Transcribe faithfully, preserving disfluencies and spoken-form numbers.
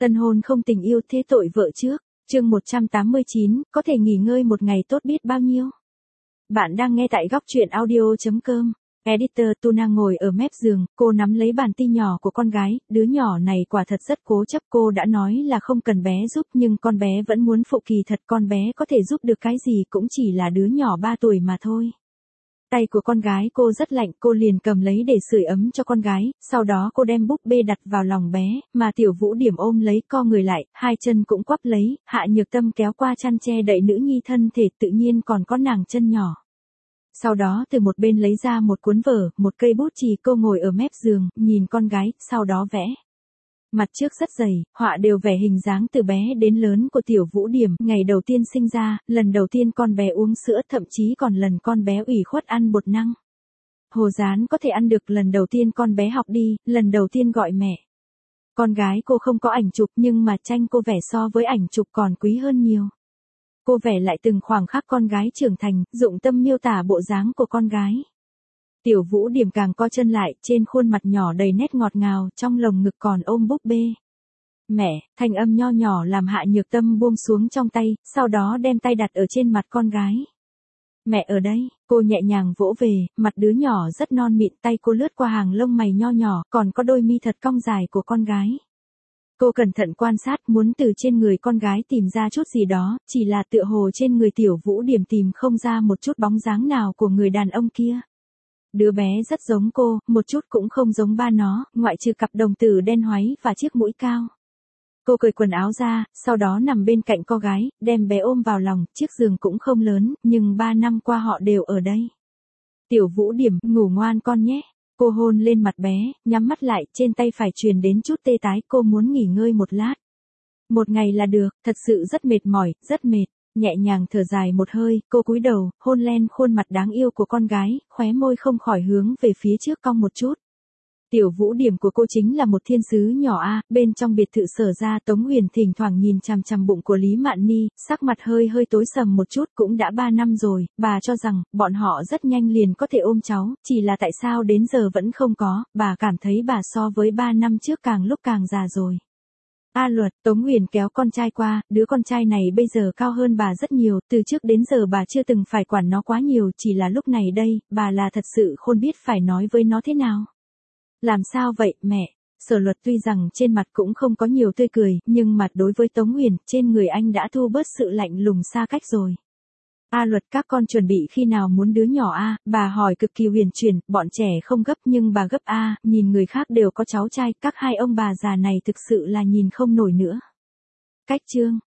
Tân hôn không tình yêu thế tội vợ trước. Chương một trăm tám mươi chín, có thể nghỉ ngơi một ngày tốt biết bao nhiêu. Bạn đang nghe tại góc truyện audio chấm com. Editor Tuna ngồi ở mép giường, cô nắm lấy bàn tay nhỏ của con gái, đứa nhỏ này quả thật rất cố chấp, cô đã nói là không cần bé giúp nhưng con bé vẫn muốn phụ, kỳ thật con bé có thể giúp được cái gì cũng chỉ là đứa nhỏ ba tuổi mà thôi. Tay của con gái cô rất lạnh, cô liền cầm lấy để sưởi ấm cho con gái, sau đó cô đem búp bê đặt vào lòng bé, mà Tiểu Vũ Điểm ôm lấy co người lại, hai chân cũng quắp lấy, Hạ Nhược Tâm kéo qua chăn che đậy nữ nhi thân thể, tự nhiên còn có nàng chân nhỏ. Sau đó từ một bên lấy ra một cuốn vở, một cây bút chì, cô ngồi ở mép giường, nhìn con gái, sau đó vẽ. Mặt trước rất dày, họa đều vẽ hình dáng từ bé đến lớn của Tiểu Vũ Điểm, ngày đầu tiên sinh ra, lần đầu tiên con bé uống sữa, thậm chí còn lần con bé ủy khuất ăn bột năng. Hồ dán có thể ăn được, lần đầu tiên con bé học đi, lần đầu tiên gọi mẹ. Con gái cô không có ảnh chụp nhưng mà tranh cô vẽ so với ảnh chụp còn quý hơn nhiều. Cô vẽ lại từng khoảng khắc con gái trưởng thành, dụng tâm miêu tả bộ dáng của con gái. Tiểu Vũ Điểm càng co chân lại, trên khuôn mặt nhỏ đầy nét ngọt ngào, trong lồng ngực còn ôm búp bê. Mẹ, thanh âm nho nhỏ làm Hạ Nhược Tâm buông xuống trong tay, sau đó đem tay đặt ở trên mặt con gái. Mẹ ở đây, cô nhẹ nhàng vỗ về, mặt đứa nhỏ rất non mịn, tay cô lướt qua hàng lông mày nho nhỏ, còn có đôi mi thật cong dài của con gái. Cô cẩn thận quan sát, muốn từ trên người con gái tìm ra chút gì đó, chỉ là tựa hồ trên người Tiểu Vũ Điểm tìm không ra một chút bóng dáng nào của người đàn ông kia. Đứa bé rất giống cô, một chút cũng không giống ba nó, ngoại trừ cặp đồng tử đen hoáy và chiếc mũi cao. Cô cởi quần áo ra, sau đó nằm bên cạnh con gái, đem bé ôm vào lòng, chiếc giường cũng không lớn, nhưng ba năm qua họ đều ở đây. Tiểu Vũ Điểm, ngủ ngoan con nhé. Cô hôn lên mặt bé, nhắm mắt lại, trên tay phải truyền đến chút tê tái, cô muốn nghỉ ngơi một lát. Một ngày là được, thật sự rất mệt mỏi, rất mệt. Nhẹ nhàng thở dài một hơi, cô cúi đầu, hôn lên khuôn mặt đáng yêu của con gái, khóe môi không khỏi hướng về phía trước cong một chút. Tiểu Vũ Điểm của cô chính là một thiên sứ nhỏ a, bên trong biệt thự Sở ra, Tống Huyền thỉnh thoảng nhìn chằm chằm bụng của Lý Mạn Ni, sắc mặt hơi hơi tối sầm một chút, cũng đã ba năm rồi, bà cho rằng, bọn họ rất nhanh liền có thể ôm cháu, chỉ là tại sao đến giờ vẫn không có, bà cảm thấy bà so với ba năm trước càng lúc càng già rồi. A Luật, Tống Huyền kéo con trai qua, đứa con trai này bây giờ cao hơn bà rất nhiều, từ trước đến giờ bà chưa từng phải quản nó quá nhiều, chỉ là lúc này đây, bà là thật sự không biết phải nói với nó thế nào. Làm sao vậy, mẹ? Sở Luật tuy rằng trên mặt cũng không có nhiều tươi cười, nhưng mặt đối với Tống Huyền, trên người anh đã thu bớt sự lạnh lùng xa cách rồi. A Luật, các con chuẩn bị khi nào muốn đứa nhỏ a? Bà hỏi cực kỳ huyền chuyển, bọn trẻ không gấp nhưng bà gấp a, nhìn người khác đều có cháu trai, các hai ông bà già này thực sự là nhìn không nổi nữa. Cách chương,